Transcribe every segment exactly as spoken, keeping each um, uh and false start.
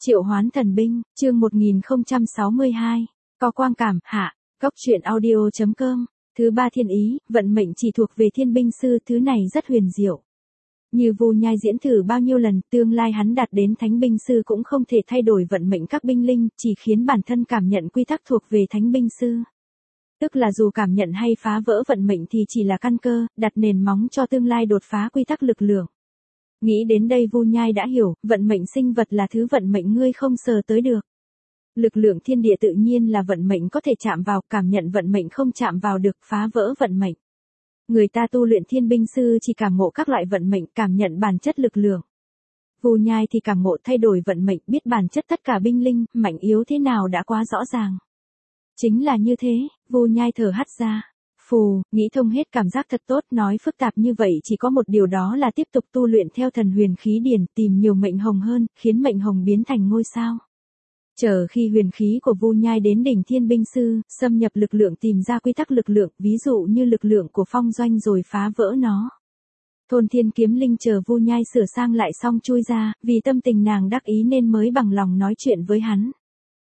Triệu hoán thần binh, chương một nghìn không trăm sáu mươi hai. Có quang cảm, hạ, góc truyện audio.com. Thứ ba thiên ý, vận mệnh chỉ thuộc về thiên binh sư, thứ này rất huyền diệu. Như Vu Nhai diễn thử bao nhiêu lần, tương lai hắn đạt đến thánh binh sư cũng không thể thay đổi vận mệnh các binh linh, chỉ khiến bản thân cảm nhận quy tắc thuộc về thánh binh sư. Tức là dù cảm nhận hay phá vỡ vận mệnh thì chỉ là căn cơ, đặt nền móng cho tương lai đột phá quy tắc lực lượng. Nghĩ đến đây Vu Nhai đã hiểu, vận mệnh sinh vật là thứ vận mệnh ngươi không sờ tới được. Lực lượng thiên địa tự nhiên là vận mệnh có thể chạm vào, cảm nhận vận mệnh không chạm vào được, phá vỡ vận mệnh. Người ta tu luyện thiên binh sư chỉ cảm ngộ các loại vận mệnh, cảm nhận bản chất lực lượng. Vu Nhai thì cảm ngộ thay đổi vận mệnh, biết bản chất tất cả binh linh, mạnh yếu thế nào đã quá rõ ràng. Chính là như thế, Vu Nhai thở hắt ra. Phù, nghĩ thông hết cảm giác thật tốt, nói phức tạp như vậy chỉ có một điều, đó là tiếp tục tu luyện theo thần huyền khí điển, tìm nhiều mệnh hồng hơn, khiến mệnh hồng biến thành ngôi sao. Chờ khi huyền khí của Vu Nhai đến đỉnh thiên binh sư, xâm nhập lực lượng, tìm ra quy tắc lực lượng, ví dụ như lực lượng của phong doanh rồi phá vỡ nó. Thôn thiên kiếm linh chờ Vu Nhai sửa sang lại xong chui ra, vì tâm tình nàng đắc ý nên mới bằng lòng nói chuyện với hắn.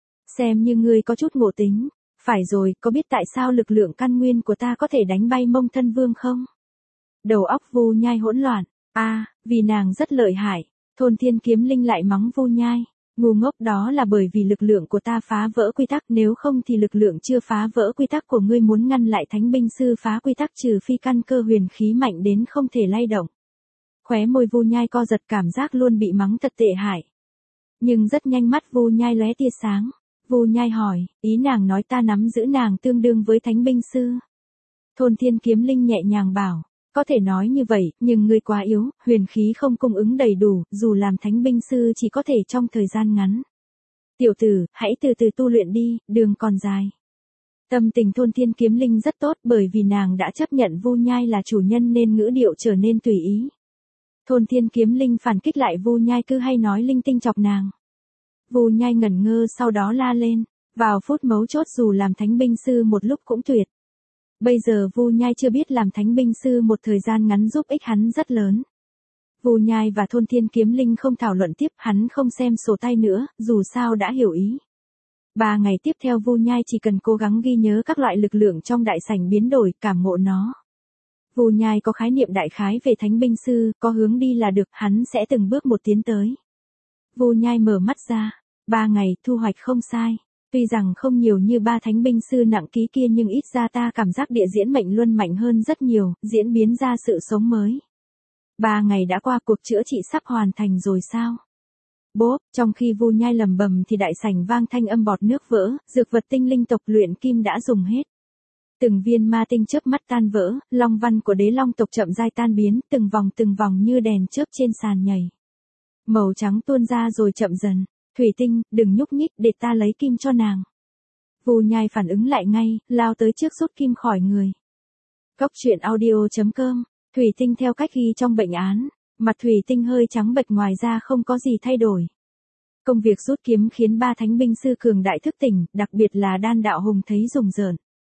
Xem như ngươi có chút ngộ tính. Phải rồi, có biết tại sao lực lượng căn nguyên của ta có thể đánh bay Mông Thân Vương không? Đầu óc Vu Nhai hỗn loạn. A, à, vì nàng rất lợi hại. Thôn thiên kiếm linh lại mắng Vu Nhai. Ngu ngốc, đó là bởi vì lực lượng của ta phá vỡ quy tắc, nếu không thì lực lượng chưa phá vỡ quy tắc của ngươi muốn ngăn lại thánh binh sư phá quy tắc trừ phi căn cơ huyền khí mạnh đến không thể lay động. Khóe môi Vu Nhai co giật, cảm giác luôn bị mắng thật tệ hại. Nhưng rất nhanh mắt Vu Nhai lóe tia sáng. Vu Nhai hỏi, ý nàng nói ta nắm giữ nàng tương đương với thánh binh sư. Thôn thiên kiếm linh nhẹ nhàng bảo, có thể nói như vậy, nhưng ngươi quá yếu, huyền khí không cung ứng đầy đủ, dù làm thánh binh sư chỉ có thể trong thời gian ngắn. Tiểu tử, hãy từ từ tu luyện đi, đường còn dài. Tâm tình thôn thiên kiếm linh rất tốt, bởi vì nàng đã chấp nhận Vu Nhai là chủ nhân nên ngữ điệu trở nên tùy ý. Thôn thiên kiếm linh phản kích lại Vu Nhai cứ hay nói linh tinh chọc nàng. Vu Nhai ngẩn ngơ, sau đó la lên, vào phút mấu chốt dù làm thánh binh sư một lúc cũng tuyệt. Bây giờ Vu Nhai chưa biết làm thánh binh sư một thời gian ngắn giúp ích hắn rất lớn. Vu Nhai và thôn thiên kiếm linh không thảo luận tiếp, hắn không xem sổ tay nữa, dù sao đã hiểu ý. Ba ngày tiếp theo Vu Nhai chỉ cần cố gắng ghi nhớ các loại lực lượng trong đại sảnh biến đổi, cảm ngộ nó. Vu Nhai có khái niệm đại khái về thánh binh sư, có hướng đi là được, hắn sẽ từng bước một tiến tới. Vu Nhai mở mắt ra. Ba ngày, thu hoạch không sai. Tuy rằng không nhiều như ba thánh binh sư nặng ký kia nhưng ít ra ta cảm giác địa diễn mệnh luân mạnh hơn rất nhiều, diễn biến ra sự sống mới. Ba ngày đã qua, cuộc chữa trị sắp hoàn thành rồi sao? Bốp, trong khi Vu Nhai lầm bầm thì đại sảnh vang thanh âm bọt nước vỡ, dược vật tinh linh tộc luyện kim đã dùng hết. Từng viên ma tinh chớp mắt tan vỡ, long văn của đế long tộc chậm rãi tan biến, từng vòng từng vòng như đèn chớp trên sàn nhảy. Màu trắng tuôn ra rồi chậm dần. Thủy tinh, đừng nhúc nhích, để ta lấy kim cho nàng. Vu Nhai phản ứng lại ngay, lao tới trước rút kim khỏi người. Góc truyện audio.com. Thủy tinh theo cách ghi trong bệnh án, mặt thủy tinh hơi trắng bệch, ngoài ra không có gì thay đổi. Công việc rút kiếm khiến ba thánh binh sư cường đại thức tỉnh, đặc biệt là Đan Đạo Hùng thấy rùng rợn.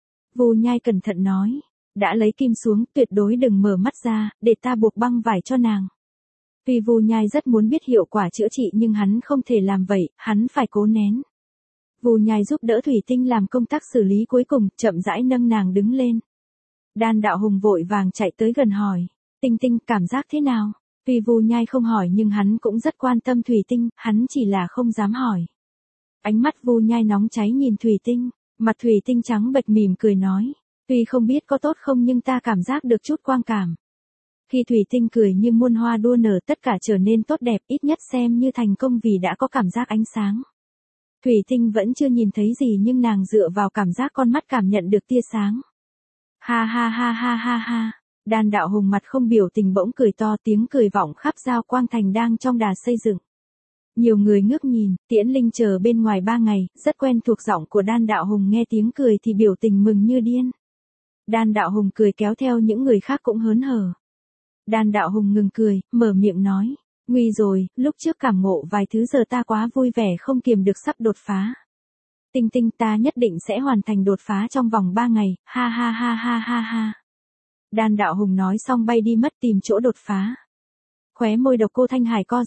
Vu Nhai cẩn thận nói, đã lấy kim xuống, tuyệt đối đừng mở mắt ra, để ta buộc băng vải cho nàng. Tuy Vu Nhai rất muốn biết hiệu quả chữa trị nhưng hắn không thể làm vậy, hắn phải cố nén. Vu Nhai giúp đỡ Thủy Tinh làm công tác xử lý cuối cùng, chậm rãi nâng nàng đứng lên. Đan Đạo Hùng vội vàng chạy tới gần hỏi, Tinh Tinh, cảm giác thế nào? Tuy Vu Nhai không hỏi nhưng hắn cũng rất quan tâm Thủy Tinh, hắn chỉ là không dám hỏi. Ánh mắt Vu Nhai nóng cháy nhìn Thủy Tinh, mặt Thủy Tinh trắng bệch mỉm cười nói, tuy không biết có tốt không nhưng ta cảm giác được chút quang cảm. Khi Thủy Tinh cười như muôn hoa đua nở, tất cả trở nên tốt đẹp, ít nhất xem như thành công vì đã có cảm giác ánh sáng. Thủy Tinh vẫn chưa nhìn thấy gì nhưng nàng dựa vào cảm giác con mắt cảm nhận được tia sáng. Ha ha ha ha ha ha. Đan Đạo Hùng mặt không biểu tình bỗng cười to, tiếng cười vọng khắp Giao Quang Thành đang trong đà xây dựng. Nhiều người ngước nhìn, Tiễn Linh chờ bên ngoài ba ngày, rất quen thuộc giọng của Đan Đạo Hùng, nghe tiếng cười thì biểu tình mừng như điên. Đan Đạo Hùng cười kéo theo những người khác cũng hớn hở. Đan Đạo Hùng ngừng cười, mở miệng nói, nguy rồi, lúc trước cảm ngộ vài thứ giờ ta quá vui vẻ không kiềm được sắp đột phá. Tinh Tinh, ta nhất định sẽ hoàn thành đột phá trong vòng ba ngày, ha ha ha ha ha ha. Đan Đạo Hùng nói xong bay đi mất tìm chỗ đột phá. Khóe môi Độc Cô Thanh Hải co giật,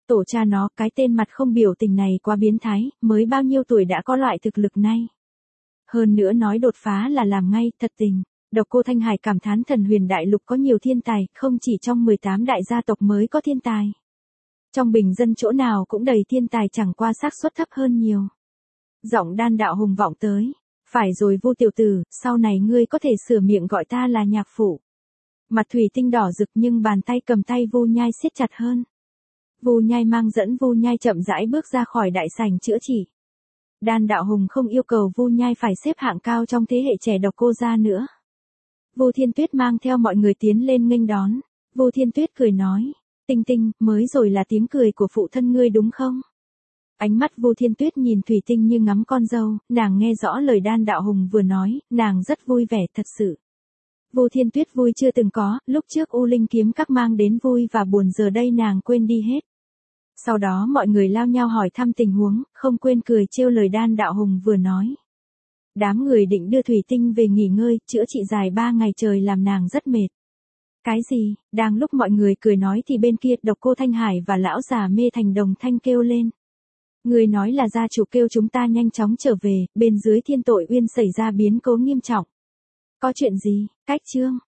Tổ cha nó, cái tên mặt không biểu tình này quá biến thái, mới bao nhiêu tuổi đã có loại thực lực này. Hơn nữa nói đột phá là làm ngay, thật tình. Độc Cô Thanh Hải cảm thán thần huyền đại lục có nhiều thiên tài, không chỉ trong mười tám đại gia tộc mới có thiên tài. Trong bình dân chỗ nào cũng đầy thiên tài, chẳng qua xác suất thấp hơn nhiều. Giọng Đan Đạo Hùng vọng tới. Phải rồi Vu tiểu tử, sau này ngươi có thể sửa miệng gọi ta là nhạc phụ. Mặt thủy tinh đỏ rực nhưng bàn tay cầm tay Vu Nhai siết chặt hơn. Vu Nhai mang dẫn Vu Nhai chậm rãi bước ra khỏi đại sảnh chữa trị. Đan Đạo Hùng không yêu cầu Vu Nhai phải xếp hạng cao trong thế hệ trẻ Độc Cô gia nữa. Vu Thiên Tuyết mang theo mọi người tiến lên nghênh đón. Vu Thiên Tuyết cười nói, Tinh Tinh, mới rồi là tiếng cười của phụ thân ngươi đúng không? Ánh mắt Vu Thiên Tuyết nhìn Thủy Tinh như ngắm con dâu, nàng nghe rõ lời Đan Đạo Hùng vừa nói, nàng rất vui vẻ thật sự. Vu Thiên Tuyết vui chưa từng có, lúc trước U Linh kiếm các mang đến vui và buồn, giờ đây nàng quên đi hết. Sau đó mọi người lao nhau hỏi thăm tình huống, không quên cười trêu lời Đan Đạo Hùng vừa nói. Đám người định đưa Thủy Tinh về nghỉ ngơi, chữa trị dài ba ngày trời làm nàng rất mệt. Cái gì? Đang lúc mọi người cười nói thì bên kia Độc Cô Thanh Hải và lão già Mê Thành đồng thanh kêu lên. Người nói là gia chủ kêu chúng ta nhanh chóng trở về, bên dưới Thiên Tội Uyên xảy ra biến cố nghiêm trọng. Có chuyện gì? Cách chương